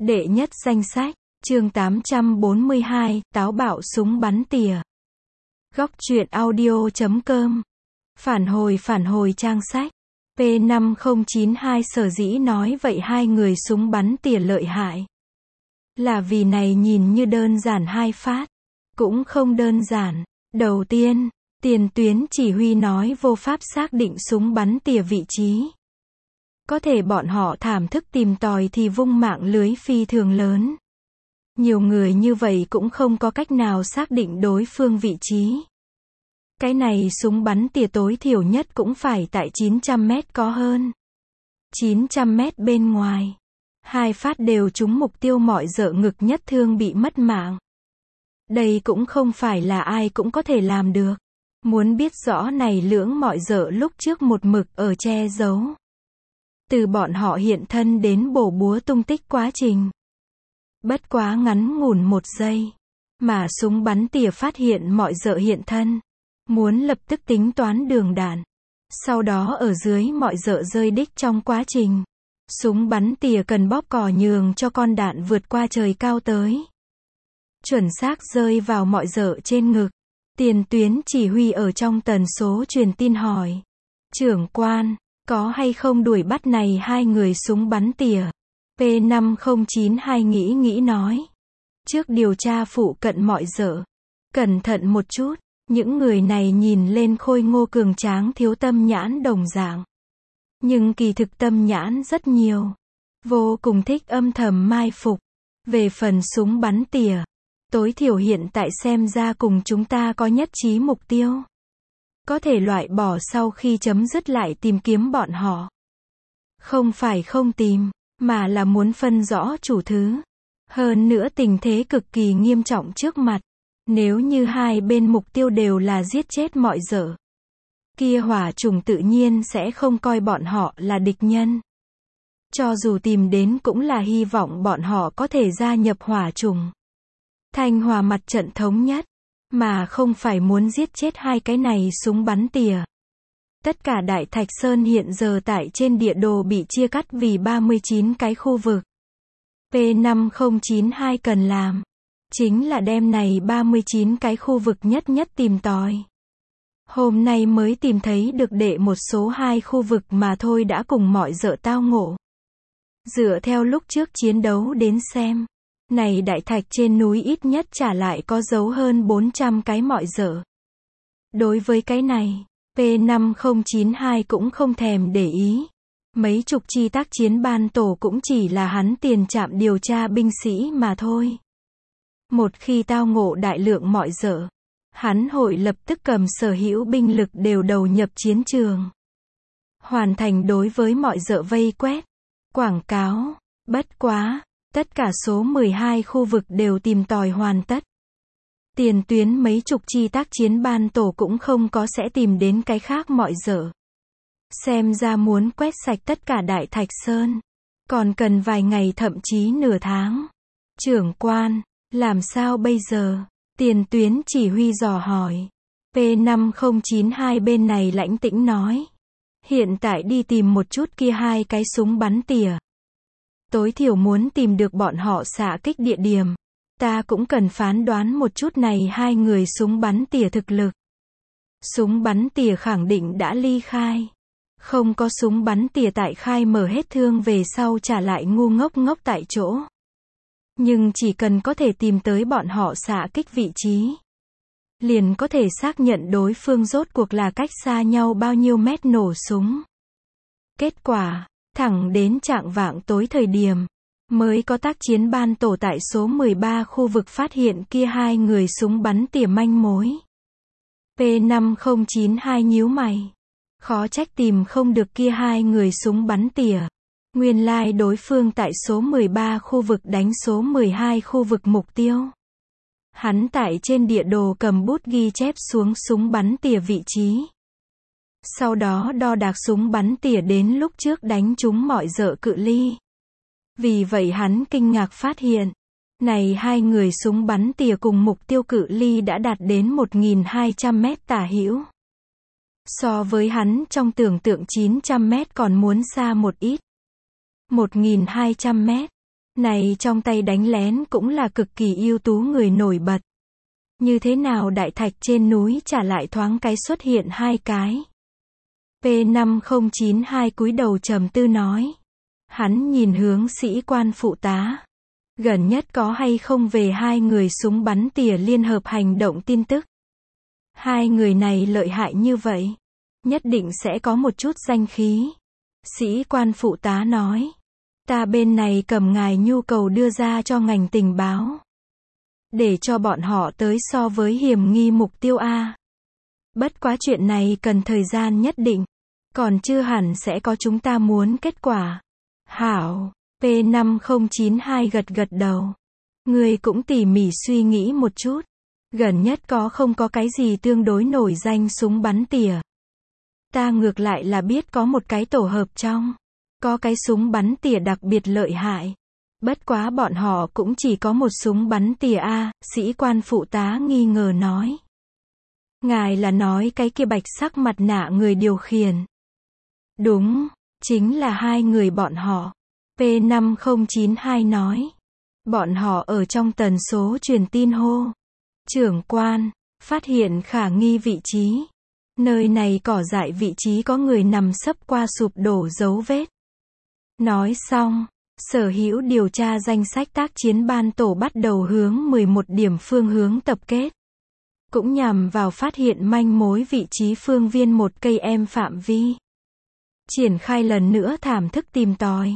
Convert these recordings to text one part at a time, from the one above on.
Đệ nhất danh sách, chương 842, táo bạo súng bắn tỉa. Góc truyện audio.com. Phản hồi trang sách. P5092 sở dĩ nói vậy hai người súng bắn tỉa lợi hại. Là vì này nhìn như đơn giản hai phát. Cũng không đơn giản. Đầu tiên, tiền tuyến chỉ huy nói vô pháp xác định súng bắn tỉa vị trí. Có thể bọn họ thảm thức tìm tòi thì vung mạng lưới phi thường lớn. Nhiều người như vậy cũng không có cách nào xác định đối phương vị trí. Cái này súng bắn tỉa tối thiểu nhất cũng phải tại 900 mét có hơn. 900 mét bên ngoài. Hai phát đều trúng mục tiêu, mọi dợ ngực nhất thương bị mất mạng. Đây cũng không phải là ai cũng có thể làm được. Muốn biết rõ này lưỡng mọi dợ lúc trước một mực ở che giấu. Từ bọn họ hiện thân đến bổ búa tung tích quá trình. Bất quá ngắn ngủn 1 giây. Mà súng bắn tỉa phát hiện mọi dợ hiện thân. Muốn lập tức tính toán đường đạn. Sau đó ở dưới mọi dợ rơi đích trong quá trình. Súng bắn tỉa cần bóp cò nhường cho con đạn vượt qua trời cao tới. Chuẩn xác rơi vào mọi dợ trên ngực. Tiền tuyến chỉ huy ở trong tần số truyền tin hỏi. Trưởng quan, có hay không đuổi bắt này hai người súng bắn tỉa? P5092 nghĩ nói. Trước điều tra phụ cận mọi dợ. Cẩn thận một chút, những người này nhìn lên khôi ngô cường tráng thiếu tâm nhãn đồng dạng. Nhưng kỳ thực tâm nhãn rất nhiều. Vô cùng thích âm thầm mai phục. Về phần súng bắn tỉa, tối thiểu hiện tại xem ra cùng chúng ta có nhất trí mục tiêu. Có thể loại bỏ sau khi chấm dứt lại tìm kiếm bọn họ. Không phải không tìm, mà là muốn phân rõ chủ thứ. Hơn nữa tình thế cực kỳ nghiêm trọng trước mặt. Nếu như hai bên mục tiêu đều là giết chết mọi dợ, kia hỏa chủng tự nhiên sẽ không coi bọn họ là địch nhân. Cho dù tìm đến cũng là hy vọng bọn họ có thể gia nhập hỏa chủng. Thanh hòa mặt trận thống nhất. Mà không phải muốn giết chết hai cái này súng bắn tỉa. Tất cả Đại Thạch Sơn hiện giờ tại trên địa đồ bị chia cắt vì 39 cái khu vực. P5092 cần làm. Chính là đem này 39 cái khu vực nhất tìm tòi. Hôm nay mới tìm thấy được đệ một số 2 khu vực mà thôi đã cùng mọi dợ tao ngộ. Dựa theo lúc trước chiến đấu đến xem. Này đại thạch trên núi ít nhất trả lại có dấu hơn 400 cái mọi dợ. Đối với cái này, P5092 cũng không thèm để ý. Mấy chục chi tác chiến ban tổ cũng chỉ là hắn tiền trạm điều tra binh sĩ mà thôi. Một khi tao ngộ đại lượng mọi dợ, hắn hội lập tức cầm sở hữu binh lực đều đầu nhập chiến trường. Hoàn thành đối với mọi dợ vây quét, quảng cáo, bất quá. Tất cả số 12 khu vực đều tìm tòi hoàn tất. Tiền tuyến mấy chục chi tác chiến ban tổ cũng không có sẽ tìm đến cái khác mọi dợ. Xem ra muốn quét sạch tất cả Đại Thạch Sơn. Còn cần vài ngày thậm chí nửa tháng. Trưởng quan, làm sao bây giờ? Tiền tuyến chỉ huy dò hỏi. P5092 bên này lãnh tĩnh nói. Hiện tại đi tìm một chút kia hai cái súng bắn tỉa. Tối thiểu muốn tìm được bọn họ xạ kích địa điểm. Ta cũng cần phán đoán một chút này hai người súng bắn tỉa thực lực. Súng bắn tỉa khẳng định đã ly khai. Không có súng bắn tỉa tại khai mở hết thương về sau trả lại ngu ngốc tại chỗ. Nhưng chỉ cần có thể tìm tới bọn họ xạ kích vị trí, liền có thể xác nhận đối phương rốt cuộc là cách xa nhau bao nhiêu mét nổ súng. Kết quả, thẳng đến chạng vạng tối thời điểm, mới có tác chiến ban tổ tại số 13 khu vực phát hiện kia hai người súng bắn tỉa manh mối. P5092 nhíu mày. Khó trách tìm không được kia hai người súng bắn tỉa. Nguyên lai đối phương tại số 13 khu vực đánh số 12 khu vực mục tiêu. Hắn tại trên địa đồ cầm bút ghi chép xuống súng bắn tỉa vị trí. Sau đó đo đạc súng bắn tỉa đến lúc trước đánh trúng mọi dợ cự ly. Vì vậy hắn kinh ngạc phát hiện, này hai người súng bắn tỉa cùng mục tiêu cự ly đã đạt đến 1200 mét tả hữu. So với hắn trong tưởng tượng 900 mét còn muốn xa một ít. 1200 mét. Này trong tay đánh lén cũng là cực kỳ ưu tú người nổi bật. Như thế nào đại thạch trên núi trả lại thoáng cái xuất hiện hai cái. P5092 cúi đầu trầm tư nói. Hắn nhìn hướng sĩ quan phụ tá. Gần nhất có hay không về hai người súng bắn tỉa liên hợp hành động tin tức. Hai người này lợi hại như vậy. Nhất định sẽ có một chút danh khí. Sĩ quan phụ tá nói. Ta bên này cầm ngài nhu cầu đưa ra cho ngành tình báo. Để cho bọn họ tới so với hiểm nghi mục tiêu A. Bất quá chuyện này cần thời gian nhất định. Còn chưa hẳn sẽ có chúng ta muốn kết quả. Hảo, P5092 gật gật đầu. Người cũng tỉ mỉ suy nghĩ một chút. Gần nhất có không có cái gì tương đối nổi danh súng bắn tỉa. Ta ngược lại là biết có một cái tổ hợp trong. Có cái súng bắn tỉa đặc biệt lợi hại. Bất quá bọn họ cũng chỉ có một súng bắn tỉa A, sĩ quan phụ tá nghi ngờ nói. Ngài là nói cái kia bạch sắc mặt nạ người điều khiển. Đúng, chính là hai người bọn họ. P5092 nói. Bọn họ ở trong tần số truyền tin hô. Trưởng quan, phát hiện khả nghi vị trí. Nơi này cỏ dại vị trí có người nằm sấp qua sụp đổ dấu vết. Nói xong, sở hữu điều tra danh sách tác chiến ban tổ bắt đầu hướng 11 điểm phương hướng tập kết. Cũng nhằm vào phát hiện manh mối vị trí phương viên 1 cây em phạm vi. Triển khai lần nữa thảm thức tìm tòi.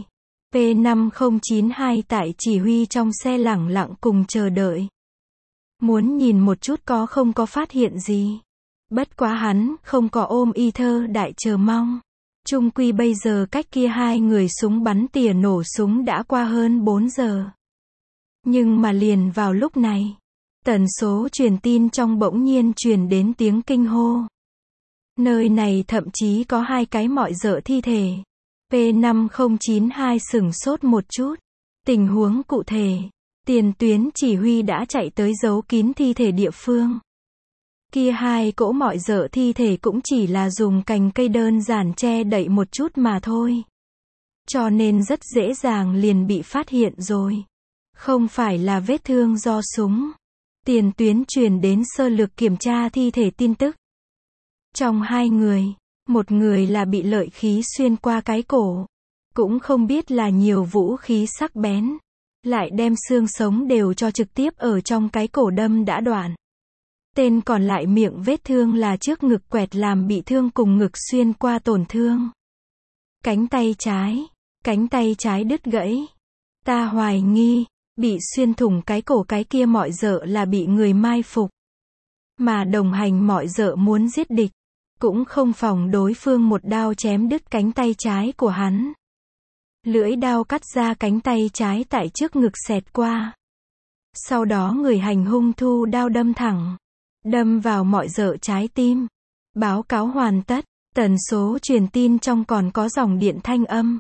P5092 tại chỉ huy trong xe lẳng lặng cùng chờ đợi. Muốn nhìn một chút có không có phát hiện gì. Bất quá hắn không có ôm y thơ đại chờ mong. Chung quy bây giờ cách kia hai người súng bắn tỉa nổ súng đã qua hơn 4 giờ. Nhưng mà liền vào lúc này, tần số truyền tin trong bỗng nhiên truyền đến tiếng kinh hô. Nơi này thậm chí có hai cái mọi dợ thi thể. P5092 sửng sốt một chút. Tình huống cụ thể, tiền tuyến chỉ huy đã chạy tới giấu kín thi thể địa phương. Kia hai cỗ mọi dợ thi thể cũng chỉ là dùng cành cây đơn giản che đậy một chút mà thôi. Cho nên rất dễ dàng liền bị phát hiện rồi. Không phải là vết thương do súng. Tiền tuyến truyền đến sơ lược kiểm tra thi thể tin tức. Trong hai người, một người là bị lợi khí xuyên qua cái cổ. Cũng không biết là nhiều vũ khí sắc bén. Lại đem xương sống đều cho trực tiếp ở trong cái cổ đâm đã đoạn. Tên còn lại miệng vết thương là trước ngực quẹt làm bị thương cùng ngực xuyên qua tổn thương. Cánh tay trái đứt gãy. Ta hoài nghi, bị xuyên thủng cái cổ cái kia mọi dợ là bị người mai phục. Mà đồng hành mọi dợ muốn giết địch. Cũng không phòng đối phương một đao chém đứt cánh tay trái của hắn. Lưỡi đao cắt ra cánh tay trái tại trước ngực xẹt qua. Sau đó người hành hung thu đao đâm thẳng. Đâm vào mọi dợ trái tim. Báo cáo hoàn tất. Tần số truyền tin trong còn có dòng điện thanh âm.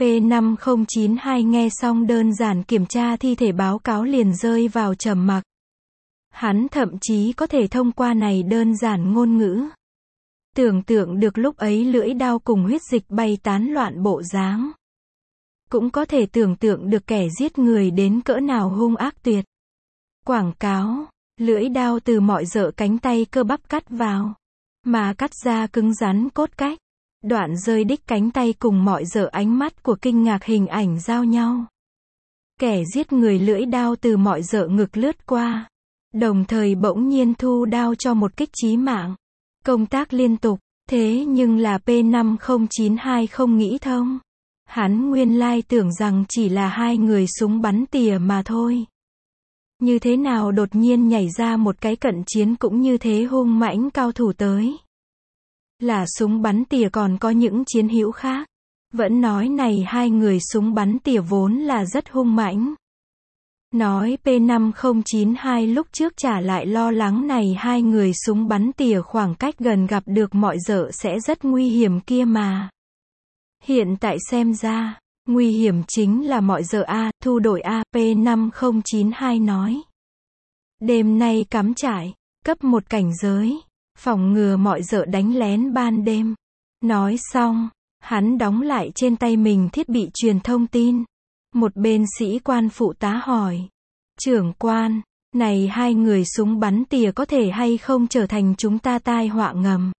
P5092 nghe xong đơn giản kiểm tra thi thể báo cáo liền rơi vào trầm mặc. Hắn thậm chí có thể thông qua này đơn giản ngôn ngữ. Tưởng tượng được lúc ấy lưỡi đao cùng huyết dịch bay tán loạn bộ dáng. Cũng có thể tưởng tượng được kẻ giết người đến cỡ nào hung ác tuyệt. Quảng cáo, lưỡi đao từ mọi dợ cánh tay cơ bắp cắt vào. Mà cắt ra cứng rắn cốt cách. Đoạn rơi đích cánh tay cùng mọi dợ ánh mắt của kinh ngạc hình ảnh giao nhau. Kẻ giết người lưỡi đao từ mọi dợ ngực lướt qua. Đồng thời bỗng nhiên thu đao cho một kích chí mạng. Công tác liên tục, thế nhưng là P5092 không nghĩ thông. Hắn nguyên lai tưởng rằng chỉ là hai người súng bắn tỉa mà thôi. Như thế nào đột nhiên nhảy ra một cái cận chiến cũng như thế hung mãnh cao thủ tới. Là súng bắn tỉa còn có những chiến hữu khác. Vẫn nói này hai người súng bắn tỉa vốn là rất hung mãnh. Nói P5092 lúc trước trả lại lo lắng này hai người súng bắn tỉa khoảng cách gần gặp được mọi dợ sẽ rất nguy hiểm kia mà. Hiện tại xem ra, nguy hiểm chính là mọi dợ A, thu đổi A, P5092 nói. Đêm nay cắm trại, cấp một cảnh giới, phòng ngừa mọi dợ đánh lén ban đêm. Nói xong, hắn đóng lại trên tay mình thiết bị truyền thông tin. Một bên sĩ quan phụ tá hỏi. Trưởng quan, này hai người súng bắn tỉa có thể hay không trở thành chúng ta tai họa ngầm?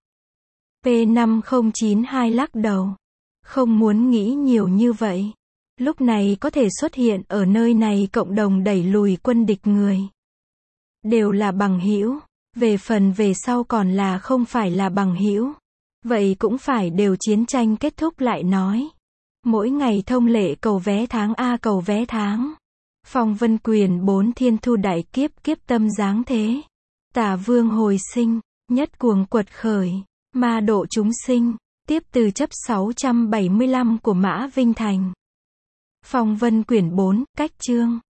P5092 lắc đầu. Không muốn nghĩ nhiều như vậy. Lúc này có thể xuất hiện ở nơi này cộng đồng đẩy lùi quân địch người. Đều là bằng hữu. Về phần về sau còn là không phải là bằng hữu. Vậy cũng phải đều chiến tranh kết thúc lại nói. Mỗi ngày thông lệ cầu vé tháng A cầu vé tháng. Phong vân quyền 4 thiên thu đại kiếp kiếp tâm giáng thế. Tả vương hồi sinh, nhất cuồng quật khởi, ma độ chúng sinh, tiếp từ chấp 675 của Mã Vinh Thành. Phong vân quyển 4, cách chương.